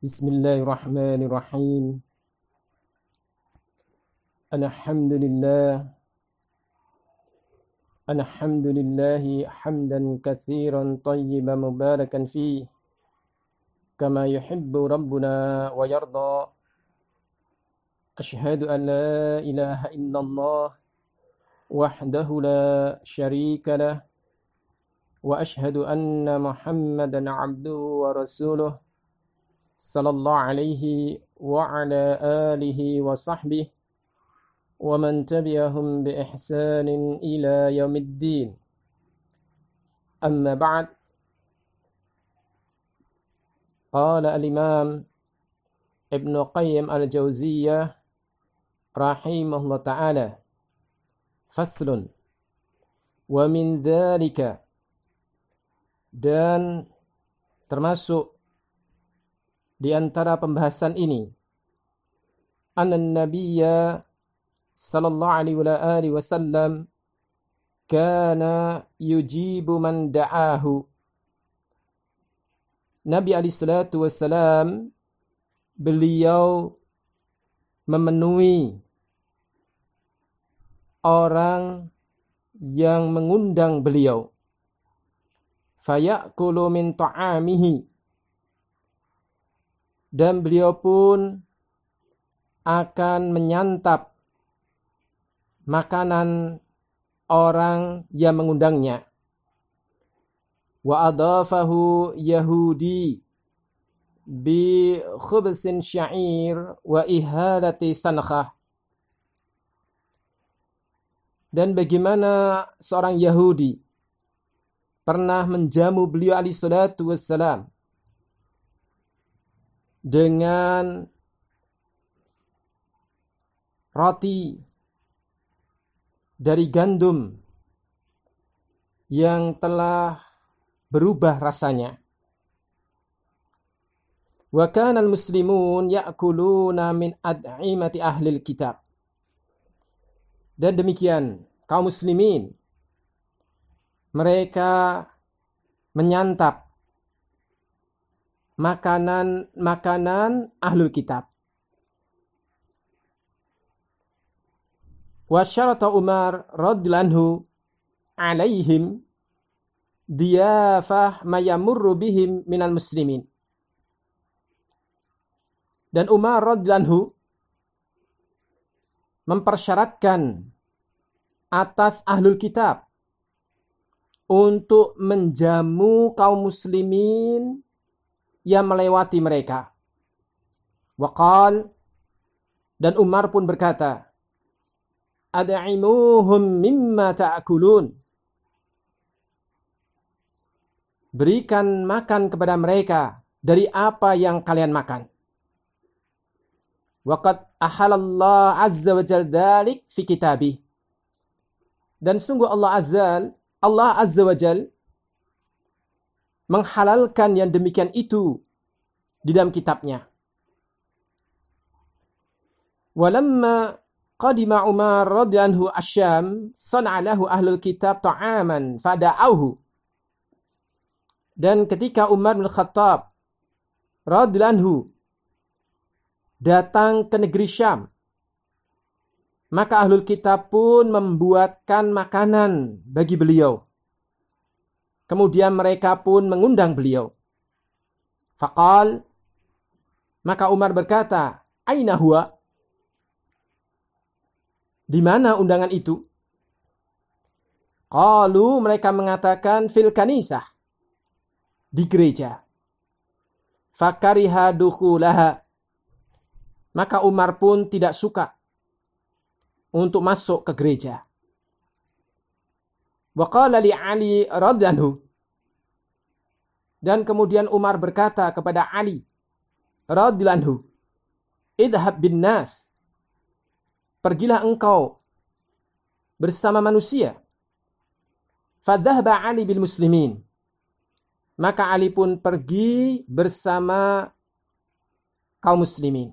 Bismillahirrahmanirrahim. Alhamdulillahi hamdan katsiran tayyiban mubarakan fihi kama yuhibbu rabbuna wa yarda. Ashhadu an la ilaha illallah wahdahu la syarika lah wa ashhadu anna Muhammadan abduhu wa rasuluh sallallahu alaihi wa ala alihi wa sahbihi wa man tabi'ahum bi ihsanin ila yaumiddin. Amma ba'd. Qala al-Imam Ibn Qayyim al-Jauziyah rahimahullah ta'ala, faslun, wa min dzalika, dan termasuk di antara pembahasan ini, anan nabiyya sallallahu alaihi wasallam kana yujibu man da'ahu. Nabi alaihi salatu wassalam, beliau memenuhi orang yang mengundang beliau. Fayakulu min ta'amihi, dan beliau pun akan menyantap makanan orang yang mengundangnya. Wa adafahu Yahudi bi khubsin sya'ir wa ihalati sankhah. Dan bagaimana seorang Yahudi pernah menjamu beliau alaihi salatu wassalam dengan roti dari gandum yang telah berubah rasanya. Wa kana al-muslimun ya'kuluna min ad'imati ahlil kitab. Dan demikian kaum muslimin, mereka menyantap makanan ahlul kitab. Wa syarata Umar radhiyallahu anhu alaihim diyafah ma yamurru bihim minal muslimin. Dan Umar radhiyallahu anhu mempersyaratkan atas ahlul kitab untuk menjamu kaum muslimin yang melewati mereka. Waqal, dan Umar pun berkata, ad'imuhum mimma ta'kulun. Berikan makan kepada mereka dari apa yang kalian makan. Waqad ahalallah azza wa jalla dzalik fi kitabih. Dan sungguh Allah azza wa jalla menghalalkan yang demikian itu di dalam kitabnya. Walamma qadima Umar radhiyallahu anhu asyam sana'a lahu ahlul kitab ta'aman fada'auhu. Dan ketika Umar bin Khattab radhiyallahu anhu datang ke negeri Syam, maka ahlul kitab pun membuatkan makanan bagi beliau. Kemudian mereka pun mengundang beliau. Faqal, maka Umar berkata, aina huwa? Di mana undangan itu? Qalu, mereka mengatakan fil kanisah, di gereja. Fakariha dukhulaha, maka Umar pun tidak suka untuk masuk ke gereja. Wa qala li Ali radhiyallahu anhu, dan kemudian Umar berkata kepada Ali radhiyallahu anhu, idhab bin nas, pergilah engkau bersama manusia. Fadhahaba Ali bil muslimin, maka Ali pun pergi bersama kaum muslimin.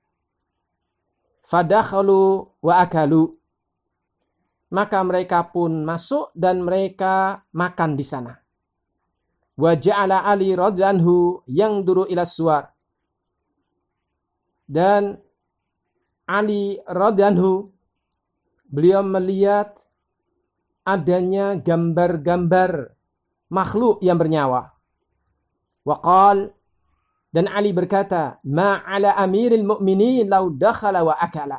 Fadakhalu wa akalu, maka mereka pun masuk dan mereka makan di sana. Wa ja'ala Ali radhiyallahu anhu yanduru ila suwar, Dan Ali radhiyallahu anhu, beliau melihat adanya gambar-gambar makhluk yang bernyawa. Waqal, dan Ali berkata, ma ala amiril mu'minin law dakhala wa akala.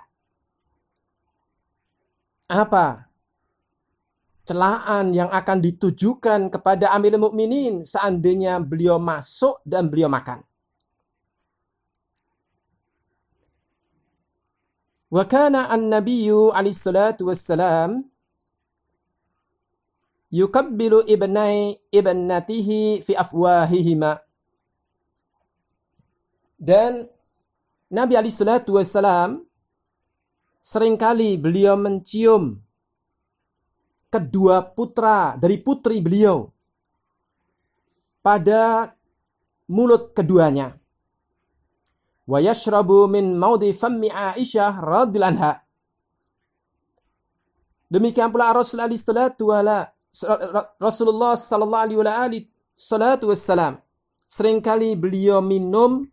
Apa celaan yang akan ditujukan kepada amirul mukminin seandainya beliau masuk dan beliau makan? Wa kana an-nabiyyu alaihi salatu wassalam yukabbilu ibnatihi fi afwahihima. Dan Nabi alaihi salatu wassalam seringkali beliau mencium kedua putra dari putri beliau pada mulut keduanya. Wa yashrabu min maudi fammi Aisyah radhiyallahu anha. Demikian pula Rasulullah sallallahu alaihi wasallam seringkali beliau minum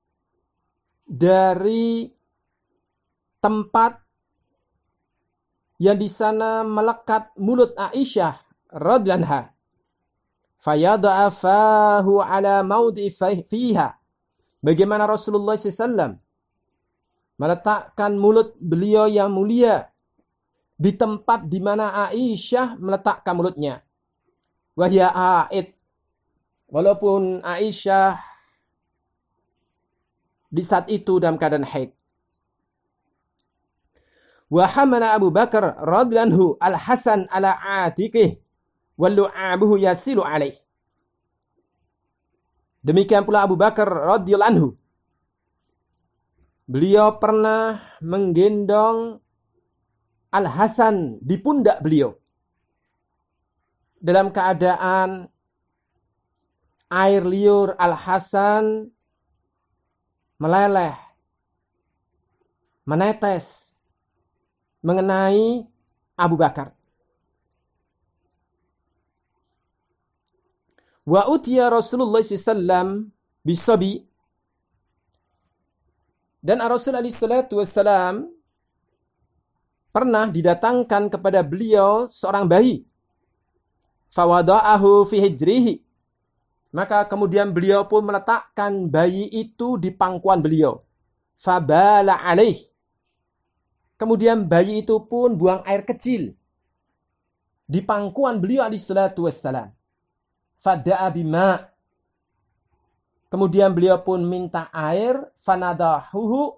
dari tempat yang di sana melekat mulut Aisyah radhiyallahu anha. Fayada'a fahu ala maudi fiha. Bagaimana Rasulullah SAW meletakkan mulut beliau yang mulia di tempat di mana Aisyah meletakkan mulutnya. Wahya a'id. Walaupun Aisyah di saat itu dalam keadaan haid. Wa hamala Abu Bakar radhiyallahu anhu al-Hasan ala atiqih wal lu'abuhu yasilu alaih. Demikian pula Abu Bakar radhiyallahu anhu. Beliau pernah menggendong Al-Hasan di pundak beliau dalam keadaan air liur Al-Hasan meleleh, menetes mengenai Abu Bakar. Wa utiya Rasulullah SAW bisabi. Dan Rasulullah SAW pernah didatangkan kepada beliau seorang bayi. Fawada'ahu fi hijrihi. Maka kemudian beliau pun meletakkan bayi itu di pangkuan beliau. Fabala alaih. Kemudian bayi itu pun buang air kecil di pangkuan beliau alaihissalam. Fada'a bima. Kemudian beliau pun minta air. Fanadahahu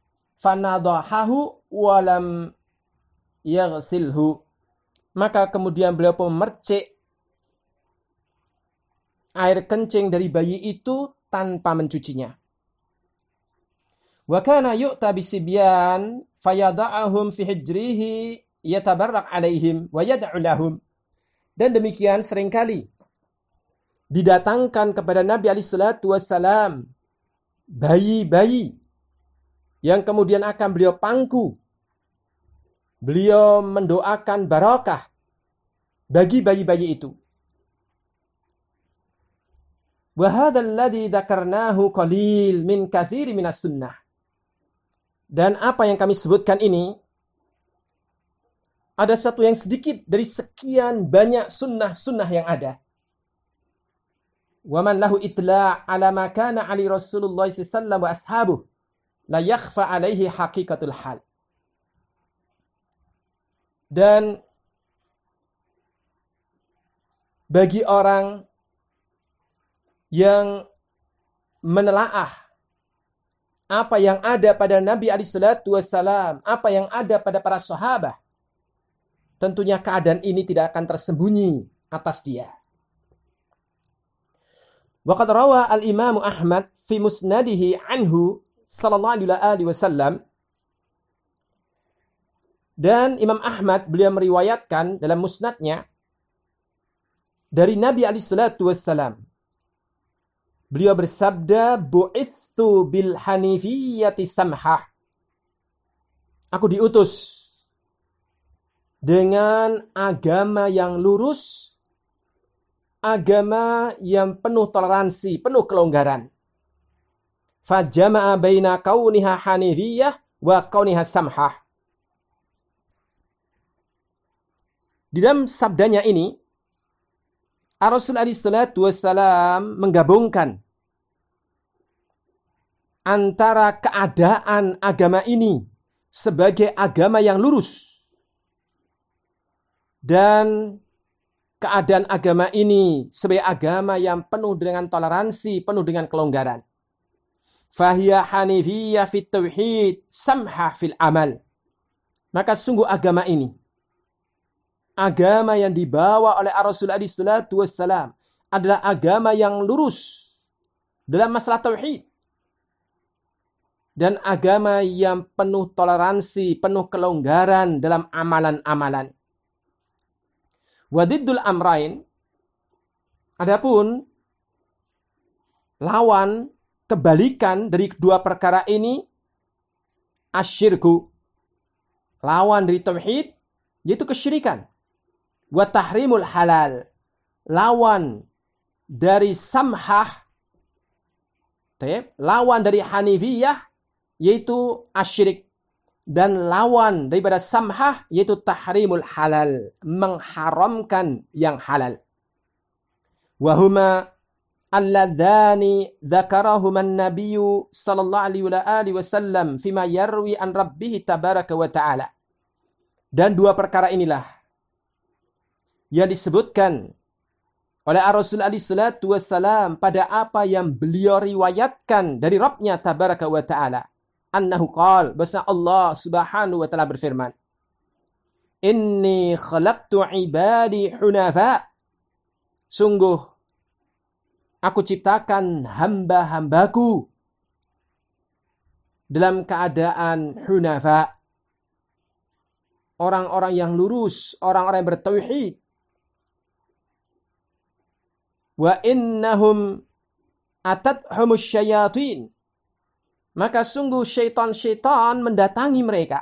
walam yaghsilhu. Maka kemudian beliau pun mercik air kencing dari bayi itu tanpa mencucinya. Wa kana yu'ta bisibyan fayada'ahum fi hijrihi yatabarrak alaihim wa yad'u lahum. Dan demikian seringkali didatangkan kepada Nabi SAW bayi-bayi yang kemudian akan beliau pangku. Beliau mendoakan barakah bagi bayi-bayi itu. Wa hadzal ladzi dzakarnahu qalil min katsiri minas sunnah. Dan apa yang kami sebutkan ini ada satu yang sedikit dari sekian banyak sunnah-sunnah yang ada. Wa man lahu itla' ala ma kana ali Rasulullah sallallahu wa ashabuh la yakhfa alaihi haqiqatul hal. Dan bagi orang yang menelaah apa yang ada pada Nabi SAW, apa yang ada pada para sahabat, tentunya keadaan ini tidak akan tersembunyi atas dia. Waqad rawa al-Imam Ahmad fi musnadihi anhu sallallahu alaihi wasallam. Dan Imam Ahmad beliau meriwayatkan dalam musnadnya dari Nabi SAW. Beliau bersabda, bu'ithu bil hanifiyyati samhah. Aku diutus dengan agama yang lurus, agama yang penuh toleransi, penuh kelonggaran. Fajama'a baina kauniha hanifiyah wa kauniha samhah. Di dalam sabdanya ini, Rasul alaihi salatu wassalam menggabungkan antara keadaan agama ini sebagai agama yang lurus dan keadaan agama ini sebagai agama yang penuh dengan toleransi, penuh dengan kelonggaran. Fahiya hanifiyah fit tauhid, samhah fil amal. Maka sungguh agama ini, agama yang dibawa oleh Rasul alaihi salatu wassalam adalah agama yang lurus dalam masalah tauhid. Dan agama yang penuh toleransi, penuh kelonggaran dalam amalan-amalan. Wadiddul amrain, adapun lawan, kebalikan dari kedua perkara ini, asyirku, lawan dari tauhid, yaitu kesyirikan. Wa tahrimul halal, lawan dari samhah, lawan dari hanifiyah, yaitu asyirik. Dan lawan daripada samhah, yaitu tahrimul halal, mengharamkan yang halal. Wahuma alladzani dzakarahuma an-nabiyyu sallallahu alaihi wasallam fima yarwi an rabbih tabaraka wa ta'ala. Dan dua perkara inilah yang disebutkan oleh Rasul alaihi salatu wassalam pada apa yang beliau riwayatkan dari Rabbnya tabaraka wa ta'ala. Annahu qala, bahwa Allah subhanahu wa ta'ala berfirman, Inni khalaqtu ibadi hunafa. Sungguh, aku ciptakan hamba-hambaku dalam keadaan hunafa. Orang-orang yang lurus, orang-orang yang bertauhid. Wa innahum atathumus syayatin. Maka sungguh syaitan-syaitan mendatangi mereka.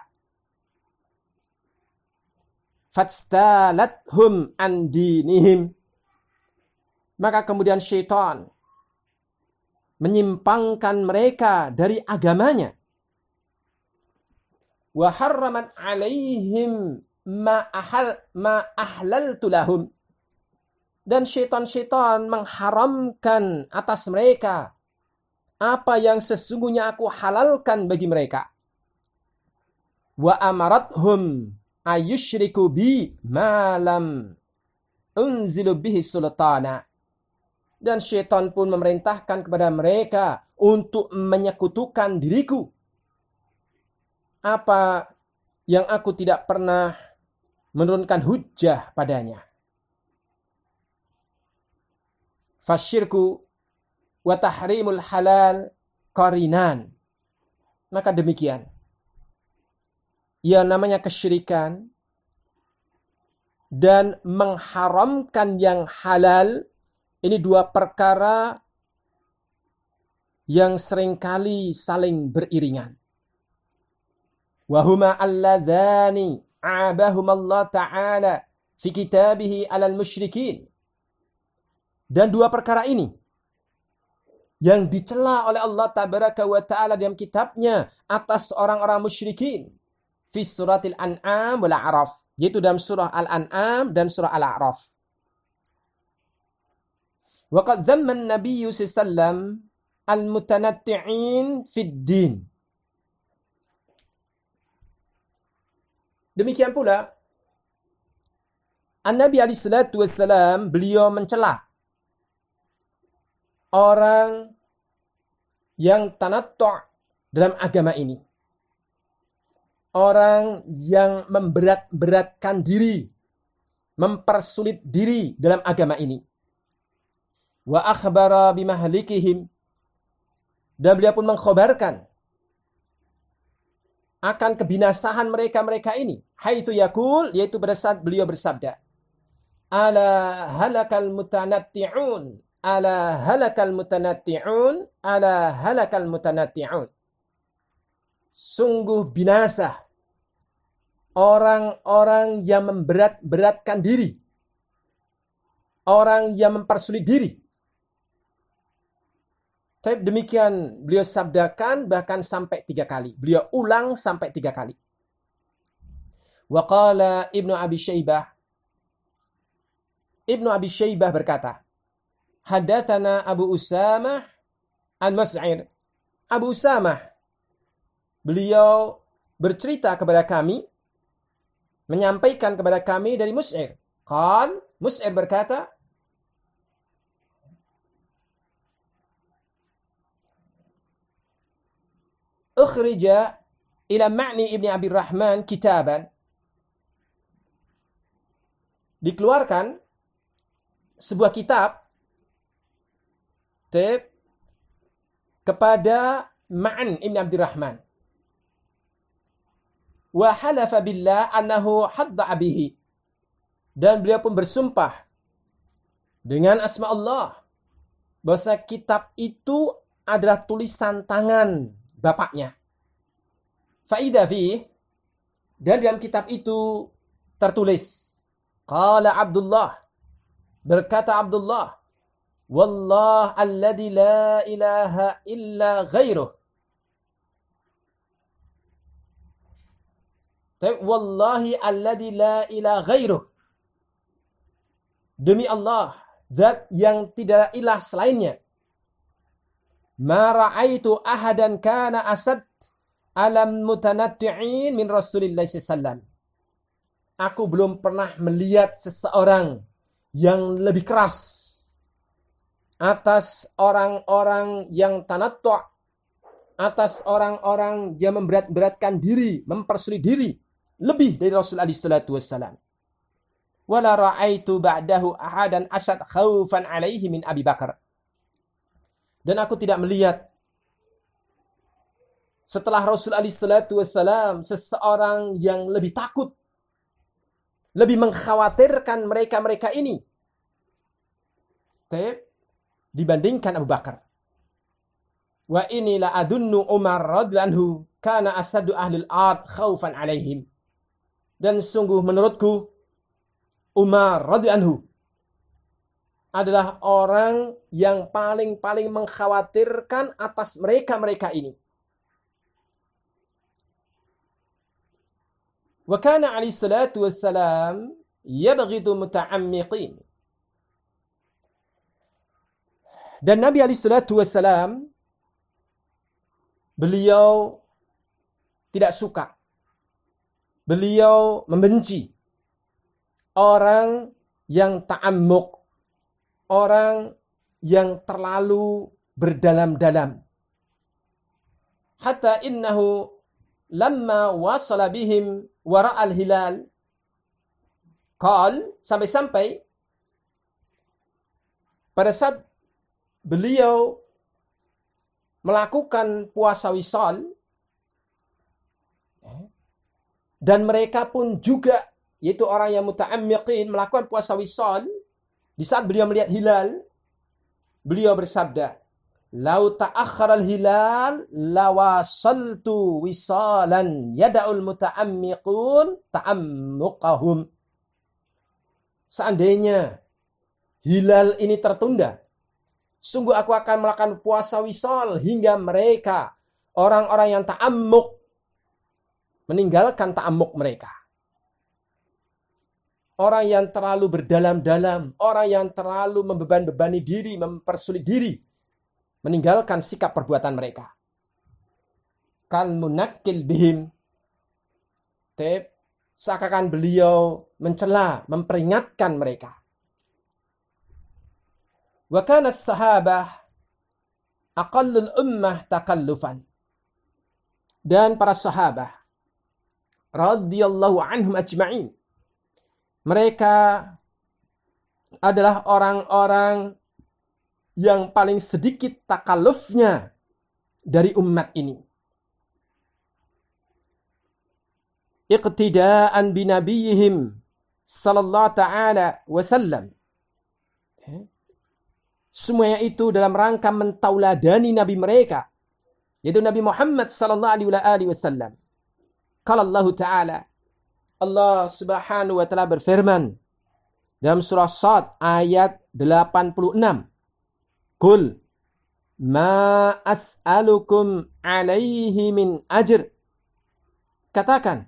Fastalathum an dinihim. Maka kemudian syaitan menyimpangkan mereka dari agamanya. Wa harraman alaihim ma ahlaltu lahum. Dan syaitan-syaitan mengharamkan atas mereka apa yang sesungguhnya aku halalkan bagi mereka. Wa amarathum ayusyriku bi ma lam unzilu bihi sultana. Dan syaitan pun memerintahkan kepada mereka untuk menyekutukan diriku apa yang aku tidak pernah menurunkan hujjah padanya. Fasyirku wa tahrimul halal qarinan. Maka demikian. Yang namanya kesyirikan dan mengharamkan yang halal, ini dua perkara yang seringkali saling beriringan. Wahuma alladzani a'abahumallah ta'ala fi kitabihi alal musyrikin. Dan dua perkara ini yang dicela oleh Allah tabaraka wa ta'ala dalam kitabnya atas orang-orang musyrikin fi suratil an'am wal a'raf, yaitu dalam surah al-an'am dan surah al-a'raf. Wa qad dhamma an-nabiy sallam al-mutanatti'in fid din. Demikian pula An-Nabi alaihi salatu wassalam, beliau mencela orang yang tanattu' dalam agama ini. Orang yang memberat-beratkan diri, mempersulit diri dalam agama ini. Wa akhbara bimahlikihim. Dan beliau pun mengkhabarkan akan kebinasahan mereka-mereka ini. Haitsu yaqul, yaitu pada saat beliau bersabda, Ala halakal mutanatti'un. Ala halakal mutanatti'un, ala halakal mutanatti'un. Sungguh binasa orang-orang yang memberat-beratkan diri, orang yang mempersulit diri. Tapi demikian beliau sabdakan bahkan sampai 3 kali. Beliau ulang sampai 3 kali. Wa qala Ibnu Abi Syaibah. Ibnu Abi Syaibah berkata, hadatsana Abu Usamah an Mus'ir. Abu Usamah, beliau bercerita kepada kami, menyampaikan kepada kami dari Mus'ir. Mus'ir berkata, ukhrija ila Ma'ni ibn Abi Rahman kitaban. Dikeluarkan sebuah kitab kepada Ma'an ibn Abi Rahman. Wa halafa billah annahu hadda bihi. Dan beliau pun bersumpah dengan asma Allah bahwa kitab itu adalah tulisan tangan bapaknya. Faidah fi, dan dalam kitab itu tertulis, qala Abdullah, berkata Abdullah, wallah alladhi la ilaha illa ghairuh. Wallahi alladhi la ilaha ghairuh. Demi Allah, zat yang tidak ilah selainnya. Ma ra'aitu ahadan kana asad alam mutanatti'in min Rasulillah sallallahu. Aku belum pernah melihat seseorang yang lebih keras atas orang-orang yang tanattu', atas orang-orang yang memberat-beratkan diri, mempersulit diri lebih dari Rasulullah sallallahu wasallam. Wala ra'aitu ba'dahu ahadan ashad khaufan alaihi min Abi Bakar. Dan aku tidak melihat setelah Rasulullah SAW seseorang yang lebih takut, lebih mengkhawatirkan mereka-mereka ini dibandingkan Abu Bakar. Wa inni la adunnu Umar radhiyallahu anhu kana asadu ahlil ard khaufan alaihim. Dan sungguh menurutku Umar radhiyallahu anhu adalah orang yang paling mengkhawatirkan atas mereka-mereka ini. Wa kana alaihi salatu wassalam yabghidu muta'ammiqin. Dan Nabi alaihi salatu wassalam, beliau tidak suka, beliau membenci orang yang ta'ammuq, orang yang terlalu berdalam-dalam. Hatta innahu lamma wasala bihim wara'al hilal, sampai-sampai pada saat beliau melakukan puasa wisal, dan mereka pun juga, yaitu orang yang muta'ammiqin, melakukan puasa wisal. Di saat beliau melihat hilal, beliau bersabda, "Lau ta'akhkhara al-hilal lawasaltu wisalan yada'ul muta'ammiqun ta'ammuqahum." Seandainya hilal ini tertunda, sungguh aku akan melakukan puasa wisal hingga mereka, orang-orang yang ta'ammuq, meninggalkan ta'ammuq mereka. Orang yang terlalu berdalam-dalam, orang yang terlalu membeban-bebani diri, mempersulit diri, meninggalkan sikap perbuatan mereka. Kal munakil bihim. Seakan beliau mencela, memperingatkan mereka. Wa kana as-sahabah aqallul ummah takallufan. Dan para sahabat radhiyallahu anhum ajma'in, mereka adalah orang-orang yang paling sedikit takallufnya dari umat ini. Iqtidaan binabiyihim sallallahu ta'ala wasallam. Semuanya itu dalam rangka mentauladani nabi mereka, yaitu Nabi Muhammad sallallahu alaihi wasallam. Qala Allah Ta'ala, Allah Subhanahu wa Ta'ala berfirman dalam surah Shad ayat 86. Qul, Ma as'alukum alaihi min ajr. Katakan,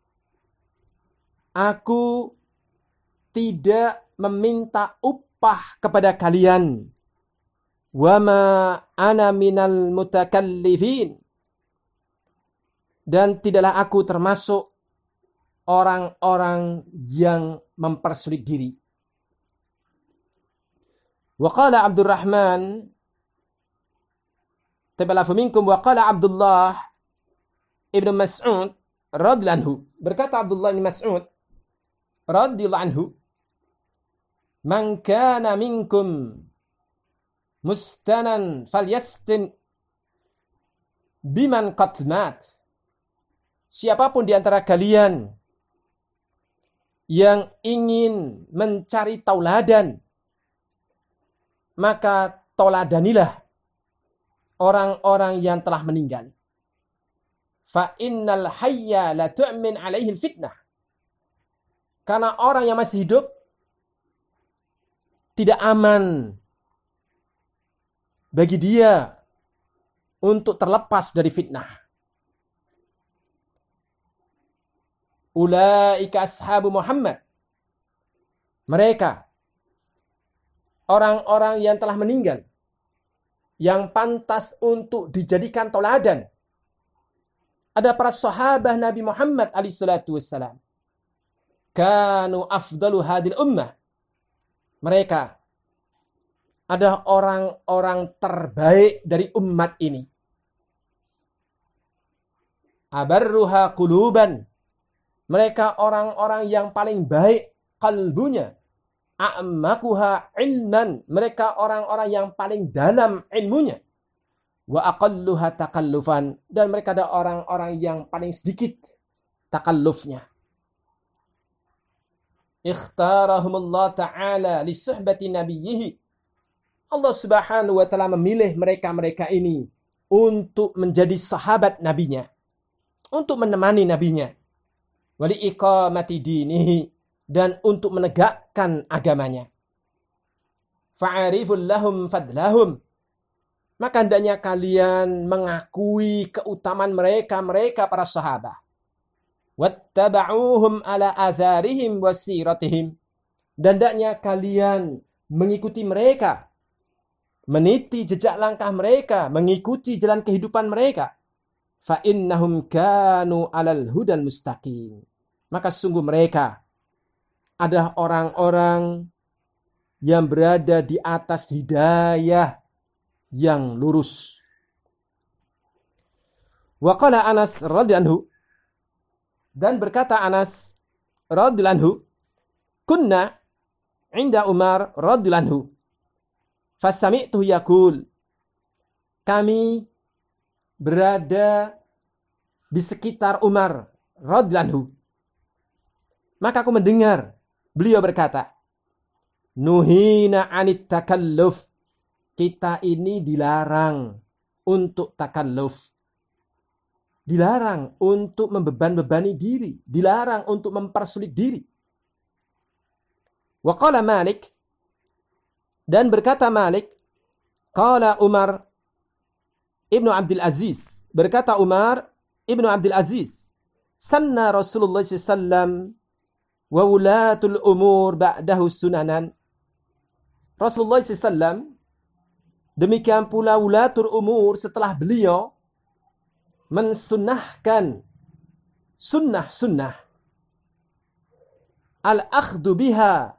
aku tidak meminta upah kepada kalian. Wa ma ana minal mutakallifin. Dan tidaklah aku termasuk orang-orang yang mempersulit diri. Wa qala Abdurrahman tabi'allahu minkum wa qala Abdullah ibn Mas'ud radhiyallahu anhu. Berkata Abdullah ibn Mas'ud radhiyallahu anhu, man kana minkum mustanan falyastin biman qad mat. Siapapun di antara kalian yang ingin mencari tauladan, maka tauladanilah orang-orang yang telah meninggal. Fa innal hayya la tu'min alaihi fitnah. Karena orang yang masih hidup tidak aman bagi dia untuk terlepas dari fitnah. Ulaika ashabu Muhammad. Mereka orang-orang yang telah meninggal, yang pantas untuk dijadikan tauladan. Ada para sahabat Nabi Muhammad alaihi salatu wassalam. Kanu afdalu hadil ummah. Mereka adalah orang-orang terbaik dari umat ini. Abarruha quluban. Mereka orang-orang yang paling baik kalbunya. A'makuha ilman. Mereka orang-orang yang paling dalam ilmunya. Wa aqalluha takallufan. Dan mereka ada orang-orang yang paling sedikit takallufnya. Ikhtarahumullah ta'ala li suhbati nabiyyihi. Allah subhanahu wa ta'ala memilih mereka-mereka ini untuk menjadi sahabat nabinya. Untuk menemani nabinya. Wali iqamati dinihi. Dan untuk menegakkan agamanya. Fa'ariful lahum fadlahum. Maka hendaknya kalian mengakui keutamaan mereka para sahabat. Wattaba'uhum ala atharihim wasiratihim. Dan hendaknya kalian mengikuti mereka. Meniti jejak langkah mereka. Mengikuti jalan kehidupan mereka. Fa'innahum kanu alal hudal mustaqim. Maka sungguh mereka adalah orang-orang yang berada di atas hidayah yang lurus. Wa qala Anas radhiyallahu anhu. Dan berkata Anas radhiyallahu anhu, kunna inda Umar radhiyallahu anhu. Fasami'tuhu yaqul. Kami berada di sekitar Umar radhiyallahu anhu. Maka aku mendengar beliau berkata, nuhina anit takalluf. Kita ini dilarang untuk takalluf. Dilarang untuk membeban-bebani diri. Dilarang untuk mempersulit diri. Wa qala Malik. Dan berkata Malik. Qala Umar ibnu Abdul Aziz. Berkata Umar ibnu Abdul Aziz. Sanna Rasulullah SAW wa wulatul umur ba'dahu sunanan. Rasulullah SAW, demikian pula wulatul umur setelah beliau mensunnahkan sunnah-sunnah. Al-akhdu biha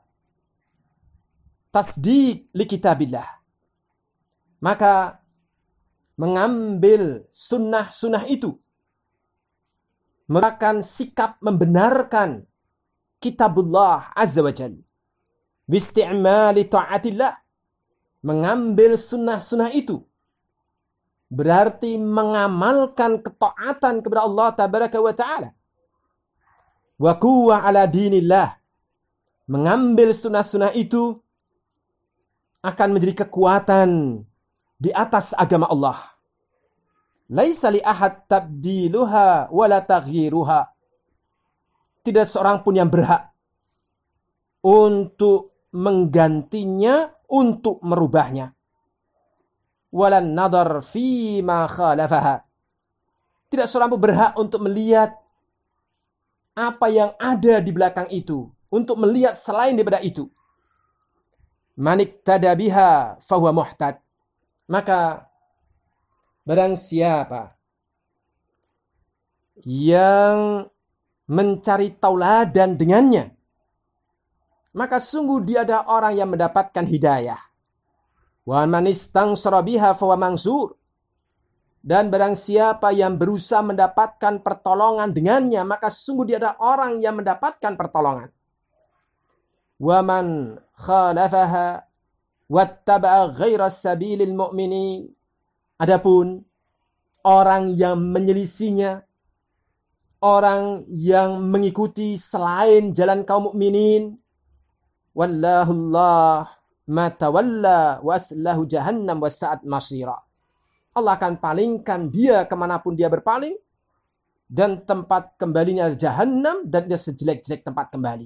tasdiq li kitabillah. Maka mengambil sunnah-sunnah itu merupakan sikap membenarkan kitabullah azza wa jalla. Bisti'mali ta'atillah. Mengambil sunnah-sunnah itu berarti mengamalkan ketaatan kepada Allah tabaraka wa ta'ala. Wa quwwa ala dinillah. Mengambil sunnah-sunnah itu akan menjadi kekuatan di atas agama Allah. Laisa li ahad tabdiluha wala taghyiruha. Tidak seorang pun yang berhak untuk menggantinya, untuk merubahnya. walan nadar fi ma khalafaha. Tidak seorang pun berhak untuk melihat apa yang ada di belakang itu, untuk melihat selain daripada itu. Manik tadabiha fahuwa muhtad. Maka barang siapa yang mencari tauladan dengannya, maka sungguh dia ada orang yang mendapatkan hidayah. Wa man istansara biha fahuwa mansur. Dan barang siapa yang berusaha mendapatkan pertolongan dengannya, maka sungguh dia ada orang yang mendapatkan pertolongan. Wa man khalafaha wattaba'a ghaira sabilil mu'minin. Adapun orang yang menyelisihinya, orang yang mengikuti selain jalan kaum mukminin, wallahullah ma tawalla wa aslahu jahannam wa sa'at masira. Allah akan palingkan dia kemanapun dia berpaling, dan tempat kembalinya adalah jahannam, dan dia sejelek-jelek tempat kembali.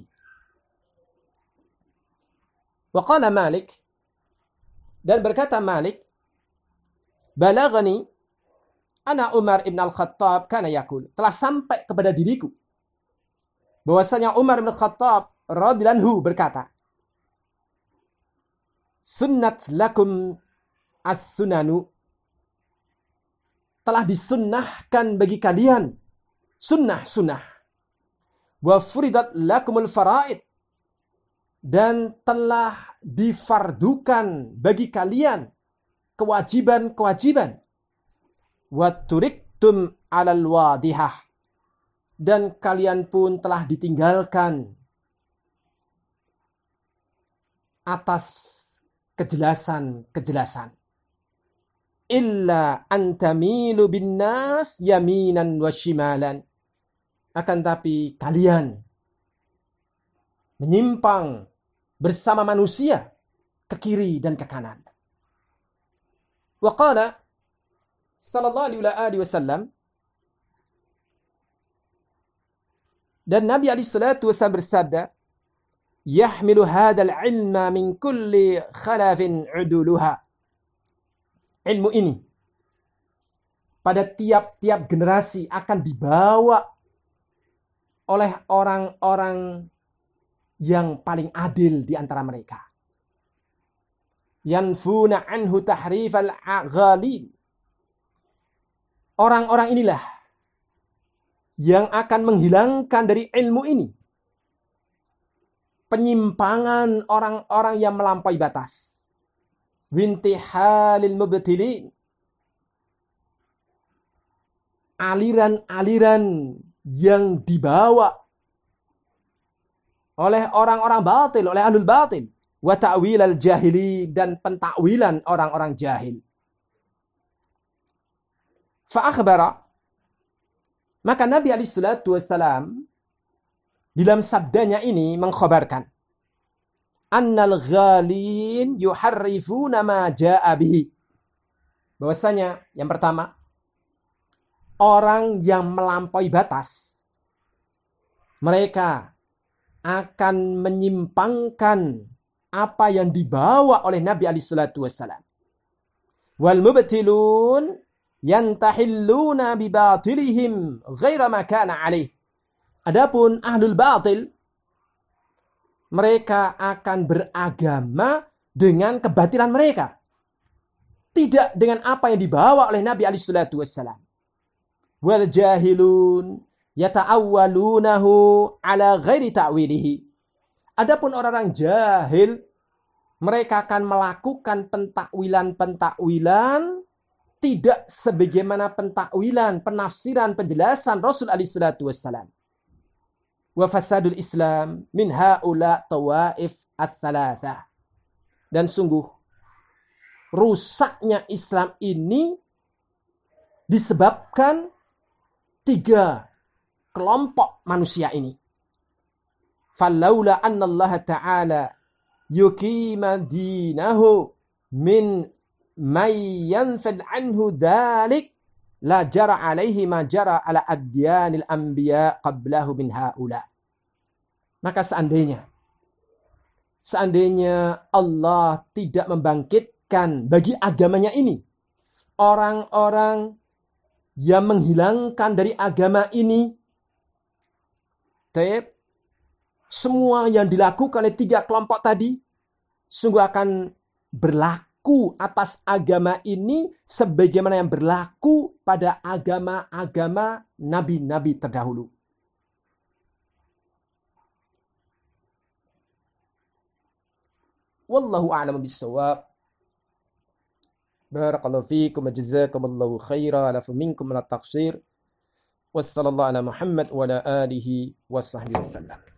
Wa qala Malik, dan berkata Malik, balagani ana Umar ibn al-Khattab kana yakul, telah sampai kepada diriku bahwasanya Umar ibn al-Khattab radhiyallahu anhu berkata, sunnat lakum as-sunanu, telah disunnahkan bagi kalian sunnah-sunnah. Wa furidat lakumul faraid, dan telah difardukan bagi kalian kewajiban-kewajiban. Wa turiktum alal wadihah, dan kalian pun telah ditinggalkan atas kejelasan-kejelasan. Illa antamilu bin nas yaminan wa shimalan. Akan tapi kalian menyimpang bersama manusia ke kiri dan ke kanan. Wa qala sallallahu alaihi wasallam, dan Nabi alaihi salatu wasallam bersabda, yahmilu hadzal ilma min kulli khalafin uduluha. Ilmu ini pada tiap-tiap generasi akan dibawa oleh orang-orang yang paling adil di antara mereka. Yanfuna anhu tahrifal ghalin. Orang-orang inilah yang akan menghilangkan dari ilmu ini penyimpangan orang-orang yang melampaui batas. Wintihalil mubtilin, aliran-aliran yang dibawa oleh orang-orang batil, oleh ahlul batil. Wa ta'wilal jahili, dan pentakwilan orang-orang jahil. Fa akhbara, maka Nabi alaihi salatu wassalam dalam sabdanya ini mengkhabarkan, annal ghalin yuharrifuna ma jaa bihi. Bahwasanya yang pertama, orang yang melampaui batas, mereka akan menyimpangkan apa yang dibawa oleh Nabi alaihi salatu wassalam. Wal mubtilun yantahilluna bi batilihim ghaira ma kana alaih. Adapun ahlul batil, mereka akan beragama dengan kebatilan mereka, tidak dengan apa yang dibawa oleh Nabi alaihi salatu wassalam. Wal jahilun yata'awwalunahu ala ghairi ta'wilihi. Adapun orang-orang jahil, mereka akan melakukan pentakwilan tidak sebagaimana pentakwilan, penafsiran, penjelasan Rasul alaihi salatu wassalam. Wa fasadul Islam min haula tawaif ats-tsalatsah. Dan sungguh rusaknya Islam ini disebabkan 3 kelompok manusia ini. Falaula anna Allah ta'ala yuqima dinahu min may yanfad anhu dzalik la jara alaihi ma jara ala adyanil anbiya qablahu min haula. Maka seandainya Allah tidak membangkitkan bagi agamanya ini orang-orang yang menghilangkan dari agama ini, semua yang dilakukan oleh 3 kelompok tadi sungguh akan berlaku atas agama ini sebagaimana yang berlaku pada agama-agama nabi-nabi terdahulu. Wallahu a'lam bishawab. Barakallahu fiikum wa jazakumullahu khairan ala minkum la taqsir. Wassallallahu ala Muhammad wa ala alihi wa sahbihi wasallam.